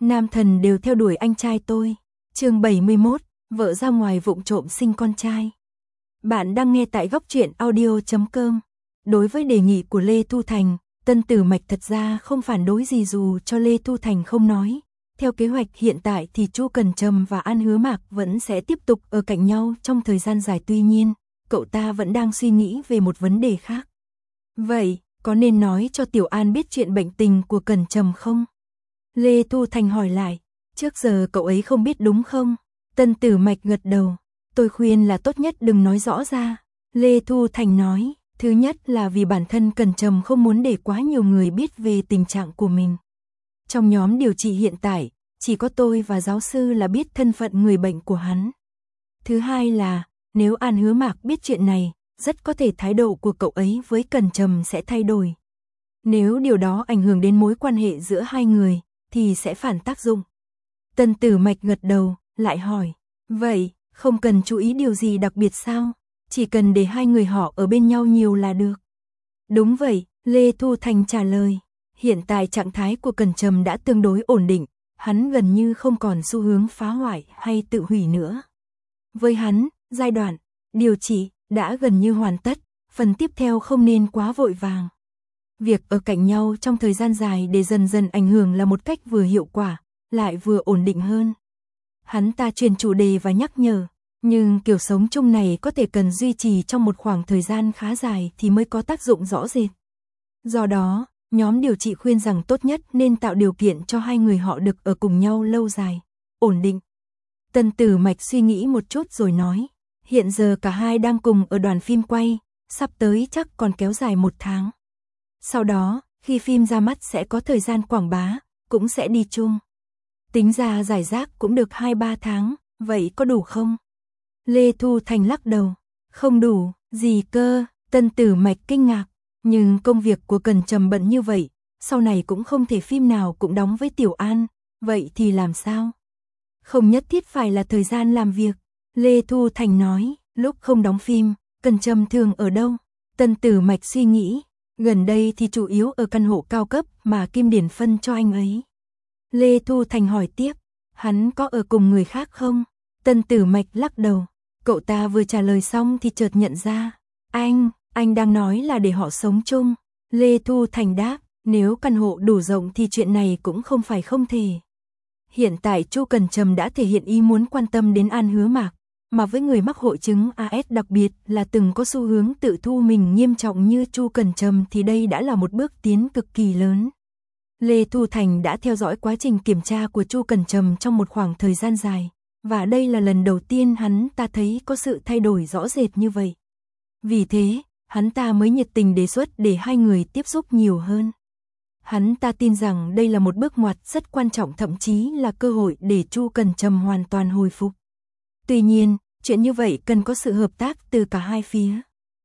nam thần đều theo đuổi anh trai tôi. Chương 71, vợ ra ngoài vụng trộm sinh con trai. Bạn đang nghe tại góc truyện audio.com. Đối với đề nghị của Lê Thu Thành, Tân Tử Mạch thật ra không phản đối gì dù cho Lê Thu Thành không nói. Theo kế hoạch hiện tại thì Chu Cần Trầm và An Hứa Mạc vẫn sẽ tiếp tục ở cạnh nhau trong thời gian dài, tuy nhiên, cậu ta vẫn đang suy nghĩ về một vấn đề khác. Vậy, có nên nói cho Tiểu An biết chuyện bệnh tình của Cần Trầm không? Lê Thu Thành hỏi lại, trước giờ cậu ấy không biết đúng không? Tân Tử Mạch gật đầu, tôi khuyên là tốt nhất đừng nói rõ ra. Lê Thu Thành nói, thứ nhất là vì bản thân Cần Trầm không muốn để quá nhiều người biết về tình trạng của mình. Trong nhóm điều trị hiện tại, chỉ có tôi và giáo sư là biết thân phận người bệnh của hắn. Thứ hai là, nếu An Hứa Mạc biết chuyện này, rất có thể thái độ của cậu ấy với Cần Trầm sẽ thay đổi. Nếu điều đó ảnh hưởng đến mối quan hệ giữa hai người, thì sẽ phản tác dụng. Tân Tử Mạch gật đầu, lại hỏi, vậy, không cần chú ý điều gì đặc biệt sao? Chỉ cần để hai người họ ở bên nhau nhiều là được. Đúng vậy, Lê Thu Thành trả lời. Hiện tại trạng thái của Cần Trầm đã tương đối ổn định, hắn gần như không còn xu hướng phá hoại hay tự hủy nữa. Với hắn, giai đoạn điều trị đã gần như hoàn tất, phần tiếp theo không nên quá vội vàng. Việc ở cạnh nhau trong thời gian dài để dần dần ảnh hưởng là một cách vừa hiệu quả, lại vừa ổn định hơn. Hắn ta truyền chủ đề và nhắc nhở, nhưng kiểu sống chung này có thể cần duy trì trong một khoảng thời gian khá dài thì mới có tác dụng rõ rệt. Do đó, nhóm điều trị khuyên rằng tốt nhất nên tạo điều kiện cho hai người họ được ở cùng nhau lâu dài, ổn định. Tân Tử Mạch suy nghĩ một chút rồi nói, hiện giờ cả hai đang cùng ở đoàn phim quay, sắp tới chắc còn kéo dài 1 tháng. Sau đó, khi phim ra mắt sẽ có thời gian quảng bá, cũng sẽ đi chung. Tính ra giải rác cũng được 2-3 tháng, vậy có đủ không? Lê Thu Thành lắc đầu, không đủ, gì cơ? Tân Tử Mạch kinh ngạc, nhưng công việc của Cần Trầm bận như vậy, sau này cũng không thể phim nào cũng đóng với Tiểu An, vậy thì làm sao? Không nhất thiết phải là thời gian làm việc. Lê Thu Thành nói, lúc không đóng phim, Cần Trầm thường ở đâu? Tân Tử Mạch suy nghĩ, gần đây thì chủ yếu ở căn hộ cao cấp mà Kim Điển phân cho anh ấy. Lê Thu Thành hỏi tiếp, hắn có ở cùng người khác không? Tân Tử Mạch lắc đầu, cậu ta vừa trả lời xong thì chợt nhận ra, anh đang nói là để họ sống chung. Lê Thu Thành đáp, nếu căn hộ đủ rộng thì chuyện này cũng không phải không thể. Hiện tại Chu Cần Trầm đã thể hiện ý muốn quan tâm đến An Hứa Mạc, mà với người mắc hội chứng AS đặc biệt là từng có xu hướng tự thu mình nghiêm trọng như Chu Cần Trầm thì đây đã là một bước tiến cực kỳ lớn. Lê Thu Thành đã theo dõi quá trình kiểm tra của Chu Cần Trầm trong một khoảng thời gian dài, và đây là lần đầu tiên hắn ta thấy có sự thay đổi rõ rệt như vậy. Vì thế, hắn ta mới nhiệt tình đề xuất để hai người tiếp xúc nhiều hơn. Hắn ta tin rằng đây là một bước ngoặt rất quan trọng, thậm chí là cơ hội để Chu Cần Trầm hoàn toàn hồi phục. Tuy nhiên, chuyện như vậy cần có sự hợp tác từ cả hai phía.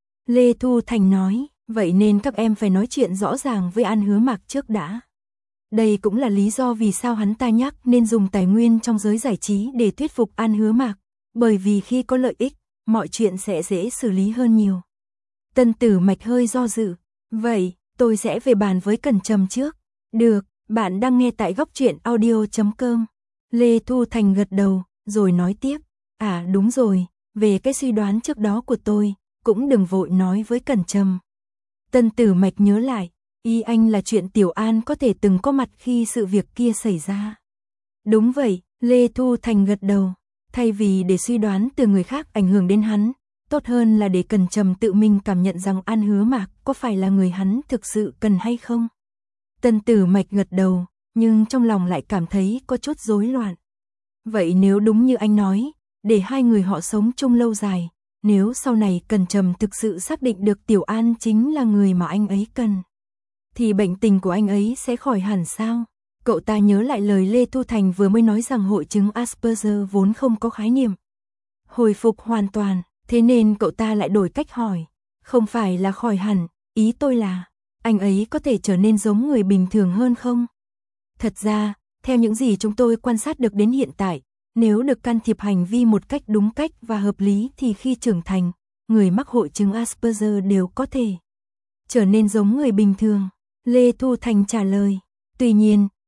Lê Thu Thành nói, vậy nên các em phải nói chuyện rõ ràng với An Hứa Mạc trước đã. Đây cũng là lý do vì sao hắn ta nhắc nên dùng tài nguyên trong giới giải trí để thuyết phục An Hứa Mạc, bởi vì khi có lợi ích, mọi chuyện sẽ dễ xử lý hơn nhiều. Tân Tử Mạch hơi do dự, vậy, tôi sẽ về bàn với Cần Trầm trước. Được, bạn đang nghe tại góc truyện audio.com. Lê Thu Thành gật đầu, rồi nói tiếp, đúng rồi, về cái suy đoán trước đó của tôi, cũng đừng vội nói với Cần Trầm. Tân Tử Mạch nhớ lại, ý anh là chuyện Tiểu An có thể từng có mặt khi sự việc kia xảy ra. Đúng vậy, Lê Thu Thành gật đầu, thay vì để suy đoán từ người khác ảnh hưởng đến hắn, tốt hơn là để Cần Trầm tự mình cảm nhận rằng An Hứa Mạc có phải là người hắn thực sự cần hay không. Tân Tử Mạch gật đầu, nhưng trong lòng lại cảm thấy có chút rối loạn. Vậy nếu đúng như anh nói, để hai người họ sống chung lâu dài, nếu sau này Cần Trầm thực sự xác định được Tiểu An chính là người mà anh ấy cần, thì bệnh tình của anh ấy sẽ khỏi hẳn sao? Cậu ta nhớ lại lời Lê Thu Thành vừa mới nói rằng hội chứng Asperger vốn không có khái niệm hồi phục hoàn toàn, thế nên cậu ta lại đổi cách hỏi, không phải là khỏi hẳn, ý tôi là, anh ấy có thể trở nên giống người bình thường hơn không? Thật ra, theo những gì chúng tôi quan sát được đến hiện tại, nếu được can thiệp hành vi một cách đúng cách và hợp lý thì khi trưởng thành, người mắc hội chứng Asperger đều có thể trở nên giống người bình thường. Lê Thu Thành trả lời, tuy nhiên,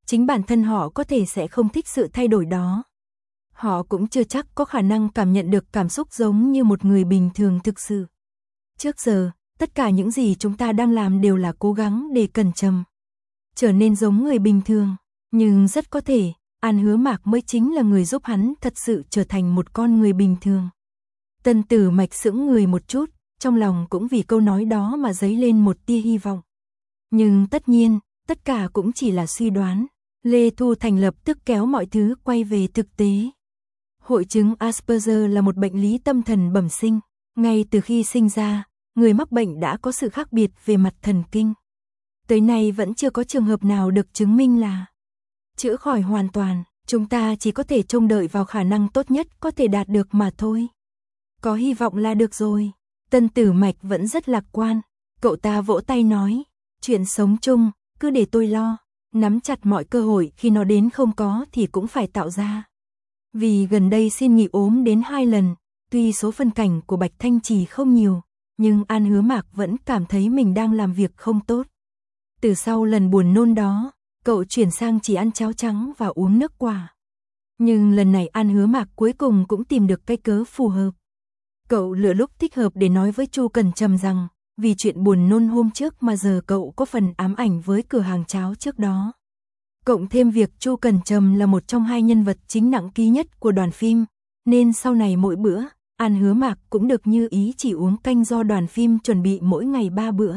chính bản thân họ có thể sẽ không thích sự thay đổi đó. Họ cũng chưa chắc có khả năng cảm nhận được cảm xúc giống như một người bình thường thực sự. Trước giờ, tất cả những gì chúng ta đang làm đều là cố gắng để Cẩn Trầm trở nên giống người bình thường. Nhưng rất có thể, An Hứa Mạc mới chính là người giúp hắn thật sự trở thành một con người bình thường. Tân Tử Mạch sững người một chút, trong lòng cũng vì câu nói đó mà dấy lên một tia hy vọng. Nhưng tất nhiên, tất cả cũng chỉ là suy đoán. Lê Thu Thành lập tức kéo mọi thứ quay về thực tế. Hội chứng Asperger là một bệnh lý tâm thần bẩm sinh. Ngay từ khi sinh ra, người mắc bệnh đã có sự khác biệt về mặt thần kinh. Tới nay vẫn chưa có trường hợp nào được chứng minh là chữa khỏi hoàn toàn, chúng ta chỉ có thể trông đợi vào khả năng tốt nhất có thể đạt được mà thôi. Có hy vọng là được rồi. Tân Tử Mạch vẫn rất lạc quan. Cậu ta vỗ tay nói, chuyện sống chung, cứ để tôi lo. Nắm chặt mọi cơ hội, khi nó đến không có thì cũng phải tạo ra. Vì gần đây xin nghỉ ốm đến 2 lần, tuy số phân cảnh của Bạch Thanh Trì không nhiều, nhưng An Hứa Mạc vẫn cảm thấy mình đang làm việc không tốt. Từ sau lần buồn nôn đó, cậu chuyển sang chỉ ăn cháo trắng và uống nước quả. Nhưng lần này An Hứa Mạc cuối cùng cũng tìm được cái cớ phù hợp. Cậu lựa lúc thích hợp để nói với Chu Cẩn Trầm rằng, vì chuyện buồn nôn hôm trước mà giờ cậu có phần ám ảnh với cửa hàng cháo trước đó. Cộng thêm việc Chu Cẩn Trầm là một trong 2 nhân vật chính nặng ký nhất của đoàn phim, nên sau này mỗi bữa, An Hứa Mạc cũng được như ý chỉ uống canh do đoàn phim chuẩn bị mỗi ngày 3 bữa.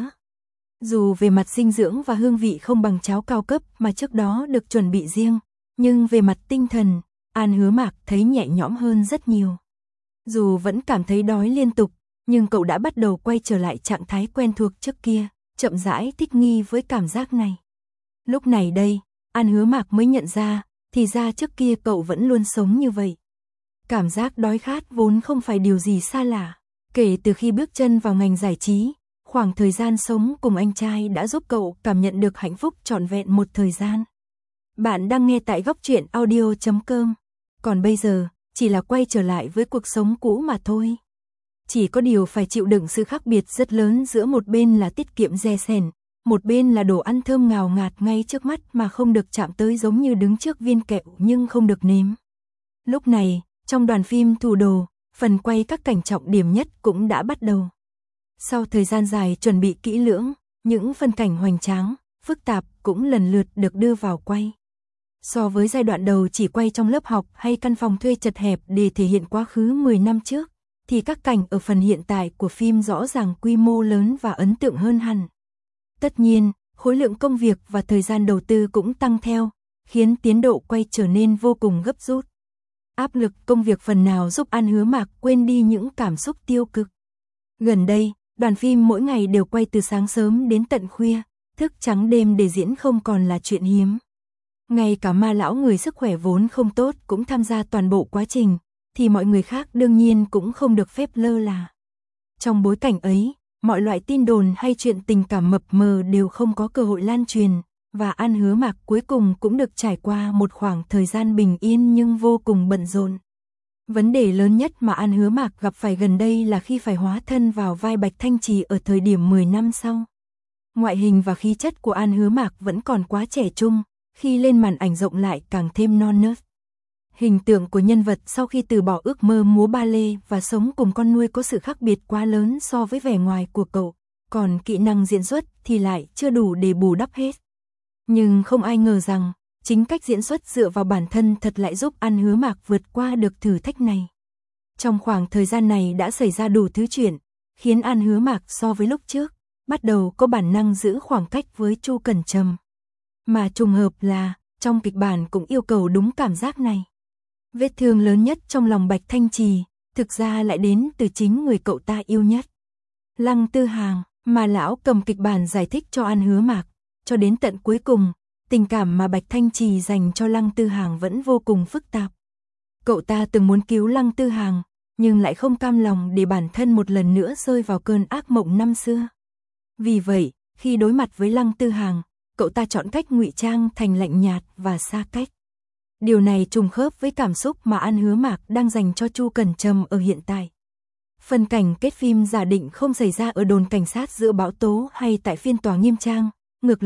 Dù về mặt dinh dưỡng và hương vị không bằng cháo cao cấp mà trước đó được chuẩn bị riêng, nhưng về mặt tinh thần, An Hứa Mạc thấy nhẹ nhõm hơn rất nhiều. Dù vẫn cảm thấy đói liên tục, nhưng cậu đã bắt đầu quay trở lại trạng thái quen thuộc trước kia, chậm rãi thích nghi với cảm giác này. Lúc này đây, An Hứa Mạc mới nhận ra, thì ra trước kia cậu vẫn luôn sống như vậy. Cảm giác đói khát vốn không phải điều gì xa lạ. Kể từ khi bước chân vào ngành giải trí, khoảng thời gian sống cùng anh trai đã giúp cậu cảm nhận được hạnh phúc trọn vẹn một thời gian. Bạn đang nghe tại Góc Truyện Audio.com. Còn bây giờ, chỉ là quay trở lại với cuộc sống cũ mà thôi. Chỉ có điều phải chịu đựng sự khác biệt rất lớn giữa một bên là tiết kiệm re sẻn, một bên là đồ ăn thơm ngào ngạt ngay trước mắt mà không được chạm tới, giống như đứng trước viên kẹo nhưng không được nếm. Lúc này, trong đoàn phim Thủ Đồ, phần quay các cảnh trọng điểm nhất cũng đã bắt đầu. Sau thời gian dài chuẩn bị kỹ lưỡng, những phân cảnh hoành tráng, phức tạp cũng lần lượt được đưa vào quay. So với giai đoạn đầu chỉ quay trong lớp học hay căn phòng thuê chật hẹp để thể hiện quá khứ 10 năm trước, thì các cảnh ở phần hiện tại của phim rõ ràng quy mô lớn và ấn tượng hơn hẳn. Tất nhiên, khối lượng công việc và thời gian đầu tư cũng tăng theo, khiến tiến độ quay trở nên vô cùng gấp rút. Áp lực công việc phần nào giúp An Hứa Mạc quên đi những cảm xúc tiêu cực. Gần đây, đoàn phim mỗi ngày đều quay từ sáng sớm đến tận khuya, thức trắng đêm để diễn không còn là chuyện hiếm. Ngay cả Ma lão người sức khỏe vốn không tốt cũng tham gia toàn bộ quá trình, thì mọi người khác đương nhiên cũng không được phép lơ là. Trong bối cảnh ấy, mọi loại tin đồn hay chuyện tình cảm mập mờ đều không có cơ hội lan truyền, và An Hứa Mạc cuối cùng cũng được trải qua một khoảng thời gian bình yên nhưng vô cùng bận rộn. Vấn đề lớn nhất mà An Hứa Mạc gặp phải gần đây là khi phải hóa thân vào vai Bạch Thanh Trì ở thời điểm 10 năm sau. Ngoại hình và khí chất của An Hứa Mạc vẫn còn quá trẻ trung, khi lên màn ảnh rộng lại càng thêm non nớt. Hình tượng của nhân vật sau khi từ bỏ ước mơ múa ba lê và sống cùng con nuôi có sự khác biệt quá lớn so với vẻ ngoài của cậu, còn kỹ năng diễn xuất thì lại chưa đủ để bù đắp hết. Nhưng không ai ngờ rằng, chính cách diễn xuất dựa vào bản thân thật lại giúp An Hứa Mạc vượt qua được thử thách này. Trong khoảng thời gian này đã xảy ra đủ thứ chuyện, khiến An Hứa Mạc so với lúc trước, bắt đầu có bản năng giữ khoảng cách với Chu Cẩn Trầm. Mà trùng hợp là, trong kịch bản cũng yêu cầu đúng cảm giác này. Vết thương lớn nhất trong lòng Bạch Thanh Trì, thực ra lại đến từ chính người cậu ta yêu nhất. Lăng Tư Hàng, mà lão cầm kịch bản giải thích cho An Hứa Mạc, cho đến tận cuối cùng, tình cảm mà Bạch Thanh Trì dành cho Lăng Tư Hàng vẫn vô cùng phức tạp. Cậu ta từng muốn cứu Lăng Tư Hàng, nhưng lại không cam lòng để bản thân một lần nữa rơi vào cơn ác mộng năm xưa. Vì vậy, khi đối mặt với Lăng Tư Hàng, cậu ta chọn cách ngụy trang thành lạnh nhạt và xa cách. Điều này trùng khớp với cảm xúc mà An Hứa Mạc đang dành cho Chu Cẩn Trầm ở hiện tại. Phân cảnh kết phim giả định không xảy ra ở đồn cảnh sát giữa bão tố hay tại phiên tòa nghiêm trang, ngược lại,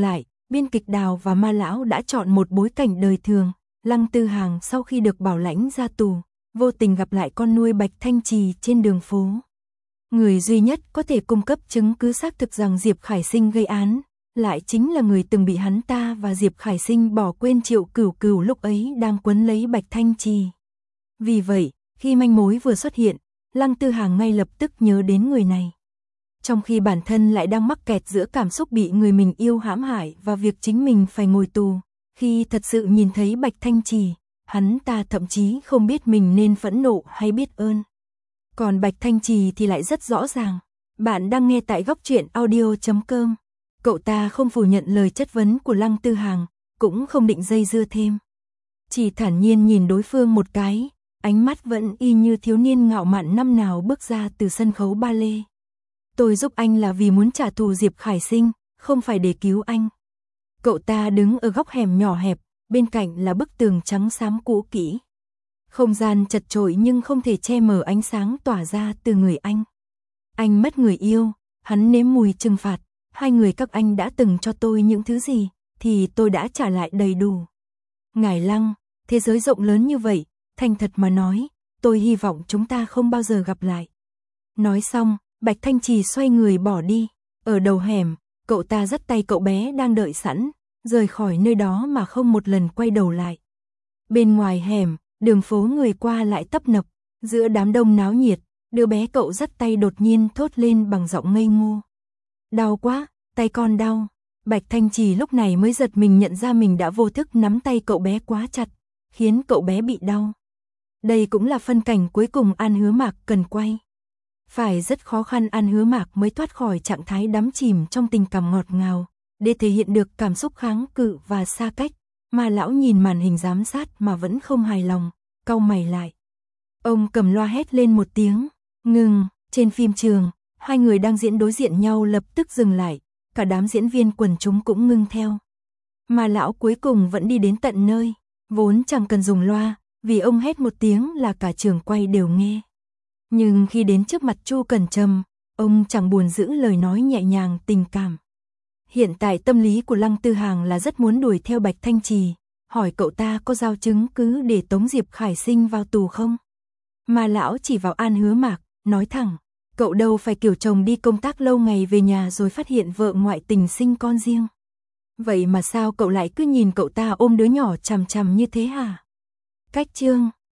biên kịch Đào và Ma Lão đã chọn một bối cảnh đời thường. Lăng Tư Hằng sau khi được bảo lãnh ra tù, vô tình gặp lại con nuôi Bạch Thanh Trì trên đường phố. Người duy nhất có thể cung cấp chứng cứ xác thực rằng Diệp Khải Sinh gây án, lại chính là người từng bị hắn ta và Diệp Khải Sinh bỏ quên Triệu Cửu Cửu lúc ấy đang quấn lấy Bạch Thanh Trì. Vì vậy, khi manh mối vừa xuất hiện, Lăng Tư Hằng ngay lập tức nhớ đến người này. Trong khi bản thân lại đang mắc kẹt giữa cảm xúc bị người mình yêu hãm hại và việc chính mình phải ngồi tù, khi thật sự nhìn thấy Bạch Thanh Trì, hắn ta thậm chí không biết mình nên phẫn nộ hay biết ơn. Còn Bạch Thanh Trì thì lại rất rõ ràng. Bạn đang nghe tại góc truyện audio.com. Cậu ta không phủ nhận lời chất vấn của Lăng Tư Hằng, cũng không định dây dưa thêm. Chỉ thản nhiên nhìn đối phương một cái, ánh mắt vẫn y như thiếu niên ngạo mạn năm nào bước ra từ sân khấu ba lê. Tôi giúp anh là vì muốn trả thù Diệp Khải Sinh, không phải để cứu anh. Cậu ta đứng ở góc hẻm nhỏ hẹp, bên cạnh là bức tường trắng xám cũ kỹ. Không gian chật chội nhưng không thể che mờ ánh sáng tỏa ra từ người anh. Anh mất người yêu, hắn nếm mùi trừng phạt, hai người các anh đã từng cho tôi những thứ gì, thì tôi đã trả lại đầy đủ. Ngải Lăng, thế giới rộng lớn như vậy, thành thật mà nói, tôi hy vọng chúng ta không bao giờ gặp lại. Nói xong, Bạch Thanh Trì xoay người bỏ đi. Ở đầu hẻm, cậu ta dắt tay cậu bé đang đợi sẵn, rời khỏi nơi đó mà không một lần quay đầu lại. Bên ngoài hẻm, đường phố người qua lại tấp nập, giữa đám đông náo nhiệt, đứa bé cậu dắt tay đột nhiên thốt lên bằng giọng ngây ngô. Đau quá, tay con đau. Bạch Thanh Trì lúc này mới giật mình nhận ra mình đã vô thức nắm tay cậu bé quá chặt, khiến cậu bé bị đau. Đây cũng là phân cảnh cuối cùng An Hứa Mạc cần quay. Phải rất khó khăn An Hứa Mạc mới thoát khỏi trạng thái đắm chìm trong tình cảm ngọt ngào, để thể hiện được cảm xúc kháng cự và xa cách. Ma Lão nhìn màn hình giám sát mà vẫn không hài lòng, cau mày lại. Ông cầm loa hét lên một tiếng, ngừng. Trên phim trường, hai người đang diễn đối diện nhau lập tức dừng lại, cả đám diễn viên quần chúng cũng ngưng theo. Ma Lão cuối cùng vẫn đi đến tận nơi, vốn chẳng cần dùng loa, vì ông hét một tiếng là cả trường quay đều nghe. Nhưng khi đến trước mặt Chu Cẩn Trầm, ông chẳng buồn giữ lời nói nhẹ nhàng tình cảm. Hiện tại tâm lý của Lăng Tư Hằng là rất muốn đuổi theo Bạch Thanh Trì, hỏi cậu ta có giao chứng cứ để tống Diệp Khải Sinh vào tù không? Ma Lão chỉ vào An Hứa Mạc, nói thẳng, cậu đâu phải kiểu chồng đi công tác lâu ngày về nhà rồi phát hiện vợ ngoại tình sinh con riêng. Vậy mà sao cậu lại cứ nhìn cậu ta ôm đứa nhỏ chằm chằm như thế hả? Cách chương